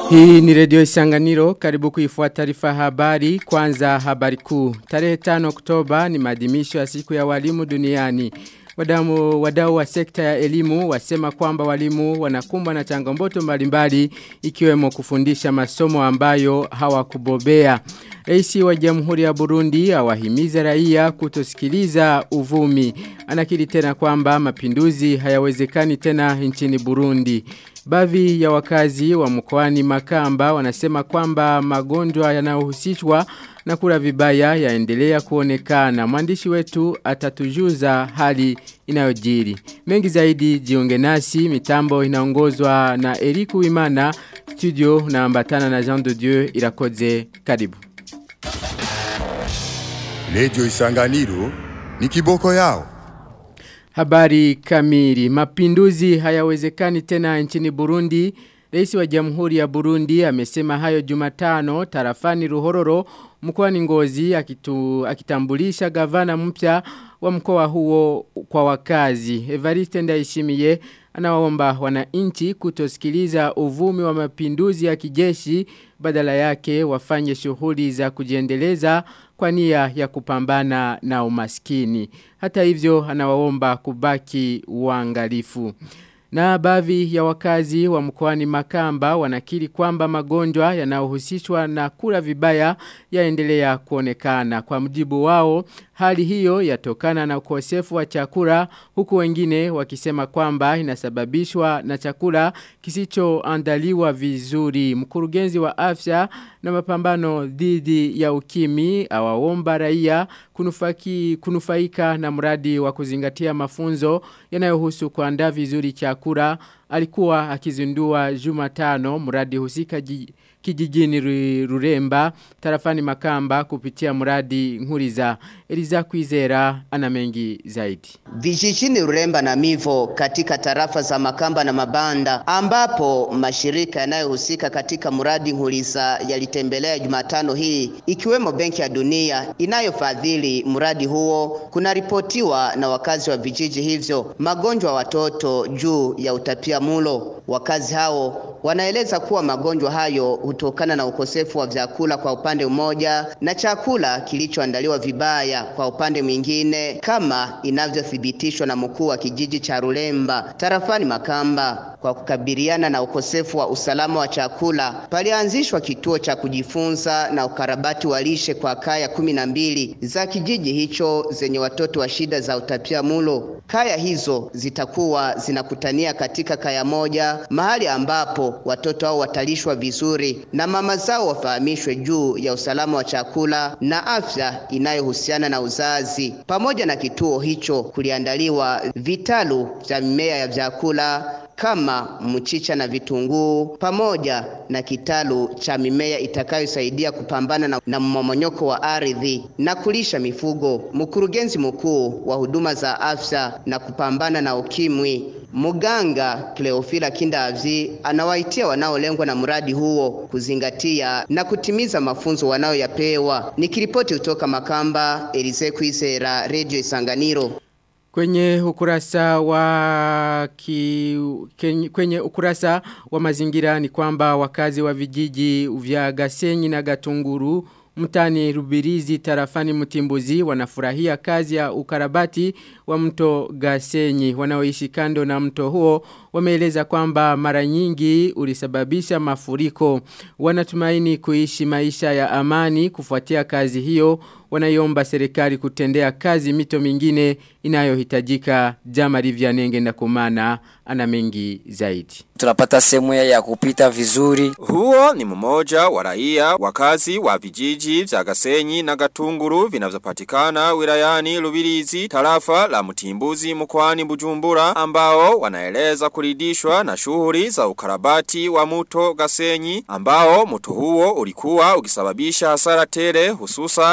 Hii ni Radio Isanganiro, karibu kuifuata taarifa habari. Kwanza habari kuu. Tarehe 5 Oktoba ni maadhimisho ya siku ya walimu duniani. Wadau wa sekta ya elimu wasema kwamba walimu wanakumbwa na changamoto mbalimbali ikiwemo kufundisha masomo ambayo hawakubobea. Rais wa Jamhuri ya Burundi awahimiza raia kutosikiliza uvumi. Anakiri tena kwamba mapinduzi hayawezekani tena nchini Burundi. Baadhi ya wakazi wa mkoani Makamba wanasema kwamba magonjwa yanayohusishwa na kula vibaya yaendelea kuonekana. Mwandishi wetu atatujuza hali inayojiri. Mengi zaidi jiunge nasi, mitambo inaongozwa na Eriku Imana, studio na ambatana na Jean de Dieu Irakoze. Karibu. Radio Isanganiro ni kiboko yao. Habari kamili. Mapinduzi hayawezekani tena nchini Burundi. Rais wa Jamhuri ya Burundi amesema hayo Jumatano tarafani Ruhororo mkoani Ngozi akitambulisha gavana mpya wa mkoa huo kwa wakazi. Evariste Ndayishimiye anawaomba wananchi kutosikiliza uvumi wa mapinduzi ya kijeshi, badala yake wafanye shughuli za kujiendeleza kwa nia ya kupambana na umaskini. Hata hivyo anawaomba kubaki waangalifu. Na baadhi ya wakazi wa mkoani Makamba wanakiri kwamba magonjwa yanayohusishwa na kula vibaya yaendelea kuonekana. Kwa mujibu wao, hali hiyo yatokana na ukosefu wa chakula, huku wengine wakisema kwamba inasababishwa na chakula kisichoandaliwa vizuri. Mkurugenzi wa afya na mapambano dhidi ya ukimwi awaomba raia kunufaika na mradi wa kuzingatia mafunzo yanayohusu kuandaa vizuri chakula. Alikuwa akizindua Jumatano mradi husika kijijini Ruremba tarafani Makamba kupitia mradi Nkuriza. Eliza Kwizera ana mengi zaidi. Vijijini Ruremba na Mivo katika tarafa za Makamba na Mabanda, ambapo mashirika yanayohusika katika mradi Nkuriza yalitembelea Jumatano hii, ikiwemo Benki ya Dunia inayofadhili mradi huo. Kuna ripotiwa na wakazi wa vijiji hivyo magonjwa watoto juu ya utapiamlo. Wakazi hao wanaeleza kuwa magonjwa hayo hutokana na ukosefu wa vyakula kwa upande mmoja na chakula kilichoandaliwa vibaya kwa upande mwingine, kama inavyothibitishwa na mkuu wa kijiji cha Ruremba tarafani Makamba. Kwa kukabiliana na ukosefu wa usalama wa chakula, palianzishwa kituo cha kujifunza na ukarabati wa lishe kwa kaya 12 za kijiji hicho zenye watoto wa shida za utapiamlo. Kaya hizo zitakuwa zinakutania katika kaya moja, mahali ambapo watoto hao watalishwa vizuri na mama zao wafahamishwe juu ya usalama wa chakula na afya inayohusiana na uzazi. Pamoja na kituo hicho kuliandaliwa vitalu vya mimea ya vyakula kama mchicha na vitunguu, pamoja na kitalu cha mimea itakayosaidia kupambana na mmomonyoko wa ardhi na kulisha mifugo. Mkurugenzi mkuu wa huduma za afya na kupambana na ukimwi, Muganga Cleofila Kindavyi, anawaitia wanaolengwa na mradi huo kuzingatia na kutimiza mafunzo wanayoyapewa. Nikiripoti kutoka Makamba, Elize Kwizera, Radio Isanganiro. Kwenye ukurasa wa mazingira ni kwamba wakazi wa vijiji vya Gasenyi na Gatunguru mtani Rubirizi tarafani Mutimbuzi wanafurahia kazi ya ukarabati wa mto Gasenyi. Wanaoishi kando na mto huo wameeleza kwamba mara nyingi ulisababisha mafuriko. Wanatumaini kuishi maisha ya amani kufuatia kazi hiyo. Wanaiomba serikali kutendea kazi mito mingine inayohitajika. Jamari Vyanenge na Kumana ana mengi zaidi. Tunapata sehemu ya kupita vizuri. Huo ni mmoja wa raia wakazi wa vijiji vya Gasenyi na Gatunguru vinavyopatikana wilayani Rubirizi tarafa la Mutimbuzi mkoani Bujumbura, ambao wanaeleza kuridhishwa na shughuli za ukarabati wa mto Gasenyi, ambao mto huo ulikuwa ukisababisha hasara tele, hususan mafuriko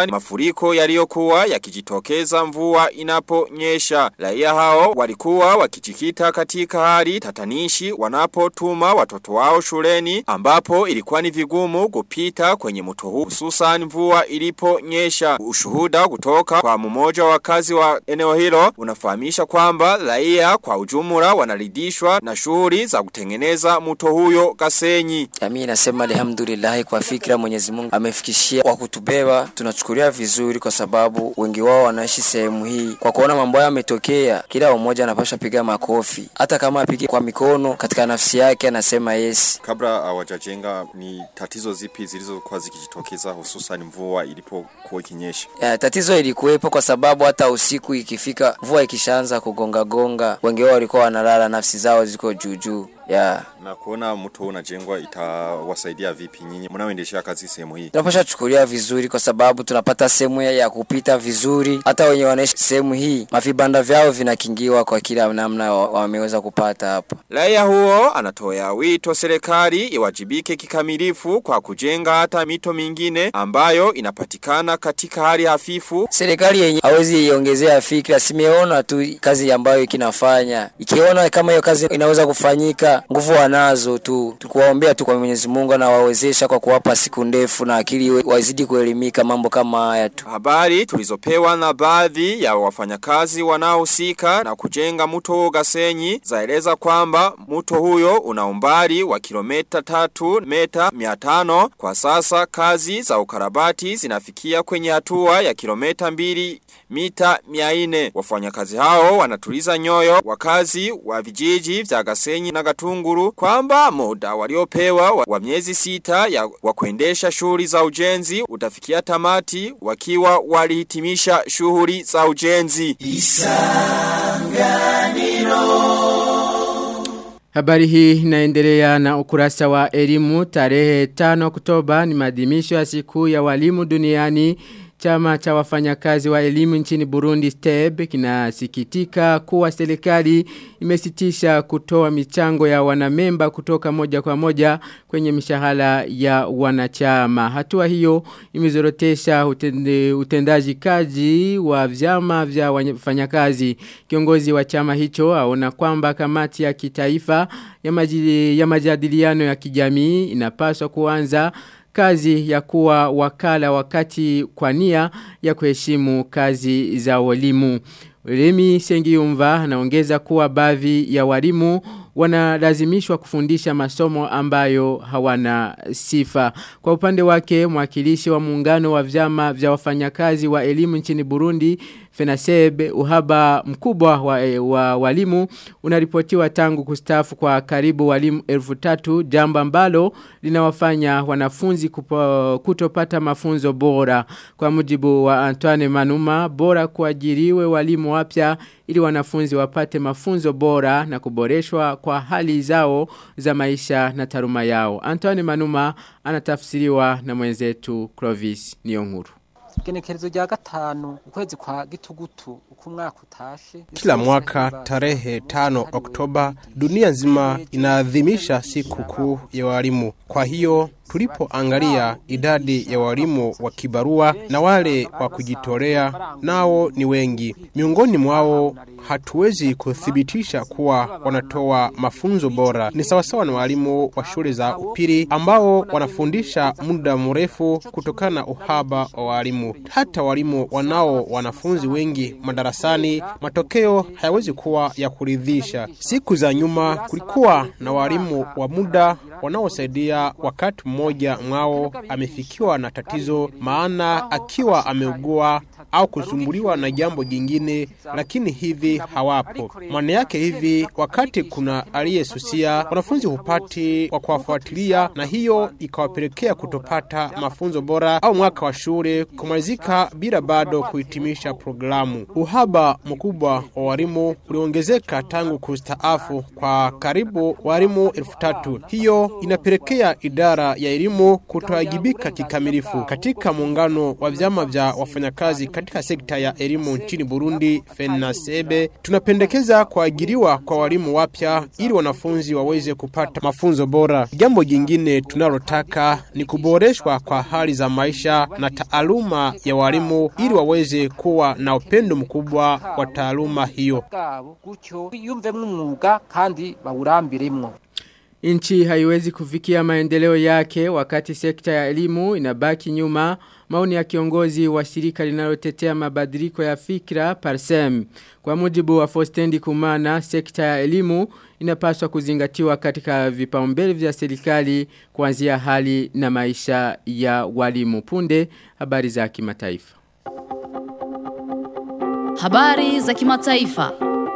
mafuriko yaliyokuwa yakijitokeza mvua inaponyesha. Raia hao walikuwa wakijikita katika hali tatanishi wanapotuma watoto wao shuleni, ambapo ilikuwa ni vigumu kupita kwenye mto huu hususan mvua iliponyesha. Ushuhuda kutoka kwa mmoja wa wakazi wa eneo hilo unafahamisha kwamba raia kwa ujumla wanaridhishwa na shughuli za kutengeneza mto huyo Gasenyi. Jamii inasema alhamdulillah kwa fikra Mwenyezi Mungu amefikishia kwa kutubeba, tunachukulia vizuri kwa sababu wengi wao wanaishi sehemu hii. Kwa kuona mambo yametokea, kila mmoja anapaswa piga makofi. Hata kama apige kwa mikono, katika nafsi yake anasema yes. Kabla hawajajenga, ni tatizo zipi zilizokuwa zikijitokeza hususan mvua ilipokuwa ikinyesha? Tatizo ilikuwepo kwa sababu hata usiku ikifika mvua ikishaanza kugonga gonga, wengi wao walikuwa wanalala, nafsi zao ziko juu. Na kuona mto unajengwa itawasaidia vipi nyinyi mnaoendesha kazi sehemu hii? Tunapaswa chukulia vizuri kwa sababu tunapata sehemu ya kupita vizuri. Hata wenye wanaishi sehemu hii, mavibanda vyao vinakingiwa kwa kila namna wameweza kupata hapa. Raia huo anatoa wito serikali iwajibike kikamilifu kwa kujenga hata mito mingine ambayo inapatikana katika hali hafifu. Serikali yenyewe hawezi iongezea fikra, simeona tu kazi ambayo kinafanya. Ikiona kama hiyo kazi inaweza kufanyika, nguvu wanazo tu. Tukuwaombea tu kwa Mwenyezi Mungu na wawezesha kwa kuwapa siku ndefu na akili wazidi kuelimika mambo kama haya tu. Habari tulizopewa na baadhi ya wafanyakazi wanaohusika na kujenga mto Gasenyi zaeleza kwamba mto huyo una umbali wa kilomita 3 meta 500. Kwa sasa kazi za ukarabati zinafikia kwenye hatua ya kilomita 2 mita 400. Wafanyakazi hao wanatuliza nyoyo wakazi wa vijiji vya Gasenyi na Gatunguru kwamba muda waliopewa wa miezi 6 wa kuendesha shughuli za ujenzi utafikia tamati wakiwa walihitimisha shughuli za ujenzi. Habari hii inaendelea na ukurasa wa elimu. Tarehe 5 Oktoba ni maadhimisho ya siku ya walimu duniani. Chama cha wafanyakazi wa elimu nchini Burundi STEB kinasikitika kuwa serikali imesitisha kutoa michango ya wanamemba kutoka moja kwa moja kwenye mishahara ya wanachama. Hatua hiyo imezorotesha utendaji kazi wa vyama vya wafanyakazi. Kiongozi wa chama hicho aona kwamba kamati ya kitaifa ya majadiliano ya kijamii inapaswa kuanza kazi ya kuwa wakala wakati kwa nia ya kuheshimu kazi za walimu. Remi Sengiyumva anaongeza kuwa baadhi ya walimu wanalazimishwa kufundisha masomo ambayo hawana sifa. Kwa upande wake, mwakilishi wa muungano wa vyama vya wafanyakazi wa elimu nchini Burundi FENASEB, uhaba mkubwa wa walimu unaripotiwa tangu kustaafu kwa karibu walimu 3,000, jambo ambalo linawafanya wanafunzi kutopata mafunzo bora. Kwa mujibu wa Antoine Manuma, bora kuajiriwe walimu wapya ili wanafunzi wapate mafunzo bora na kuboreshwa kwa hali zao za maisha na taaluma yao. Antoine Manuma anatafsiriwa na mwenzetu Clovis Niyonkuru. Genekerezo rya 5 ukwezi kwa Gitugutu ukumwaka utashe. Kila mwaka tarehe 5 Oktoba dunia nzima inaadhimisha siku kuu ya walimu. Kwa hiyo tulipoangalia idadi ya walimu wa kibarua na wale wa kujitolea, nao ni wengi. Miongoni mwao hatuwezi kuthibitisha kuwa wanatoa mafunzo bora. Ni sawasawa na walimu wa shule za upili ambao wanafundisha muda mrefu kutokana na uhaba wa walimu. Hata walimu wanao wanafunzi wengi madarasani, matokeo hayawezi kuwa ya kuridhisha. Siku za nyuma kulikuwa na walimu wa muda wanaosaidia wakati mmoja mwao amefikiwa na tatizo, maana akiwa ameugua au kusumbuliwa na jambo jingine, lakini hivi hawapo. Maana yake hivi, wakati kuna aliyesusia, wanafunzi hupati wa kuwafuatilia, na hiyo ikawapelekea kutopata mafunzo bora au mwaka wa shule kumalizika bila bado kuhitimisha programu. Uhaba mkubwa wa walimu uliongezeka tangu kustaafu kwa karibu walimu 3,000. Hiyo inapelekea idara ya elimu kutowajibika kikamilifu. Katika muungano wa vyama vya wafanyakazi katika sekta ya elimu nchini Burundi, FENASEBE, tunapendekeza kuajiriwa kwa walimu wapya ili wanafunzi waweze kupata mafunzo bora. Jambo jingine tunalotaka ni kuboreshwa kwa hali za maisha na taaluma ya walimu ili waweze kuwa na upendo mkubwa wa taaluma hiyo. Nchi haiwezi kufikia maendeleo yake wakati sekta ya elimu inabaki nyuma. Maoni ya kiongozi wa shirika linalotetea mabadiliko ya fikra Parsem. Kwa mujibu wa Fostendi Kumana, sekta ya elimu inapaswa kuzingatiwa katika vipaumbele vya serikali kuanzia hali na maisha ya walimu. Punde habari za kimataifa. Habari za kimataifa.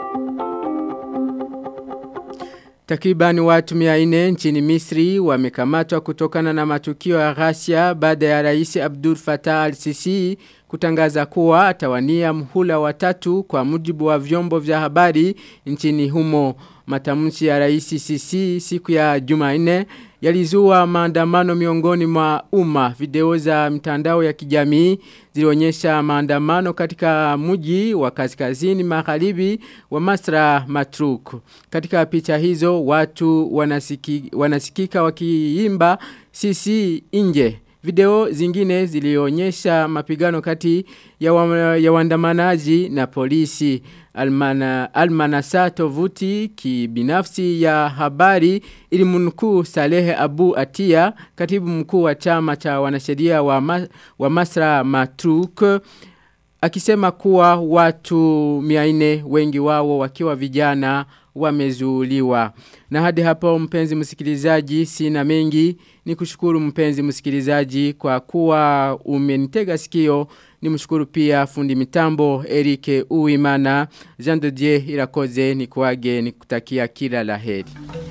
Takriban watu 400 nchini Misri wamekamatwa kutokana na matukio ya ghasia baada ya Rais Abdul Fattah al-Sisi kutangaza kuwa atawania mhula wa 3 kwa mujibu wa vyombo vya habari nchini humo. Matamshi ya Rais Sisi siku ya Jumanne yalizua maandamano miongoni mwa umma. Video za mitandao ya kijamii zilionyesha maandamano katika mji wa kaskazini magharibi wa Masra Matruk. Katika picha hizo watu wanasikika wakiimba Sisi nje. Video zingine zilionyesha mapigano kati ya waandamanaji na polisi. Almanasa tovuti kibinafsi ya habari ilimnukuu Saleh Abu Atia, katibu mkuu wa chama cha wanasheria wa Masra Matruk, akisema kuwa watu 400 wengi wao wakiwa vijana wamezuuliwa. Na hadi hapo mpenzi msikilizaji sina mengi, ni kushukuru mpenzi msikilizaji kwa kuwa umenitega sikio. Ni mshukuru pia fundi mitambo Erike Uimana. Jean de Dieu Irakoze ni kuage ni kutakia kila laheri.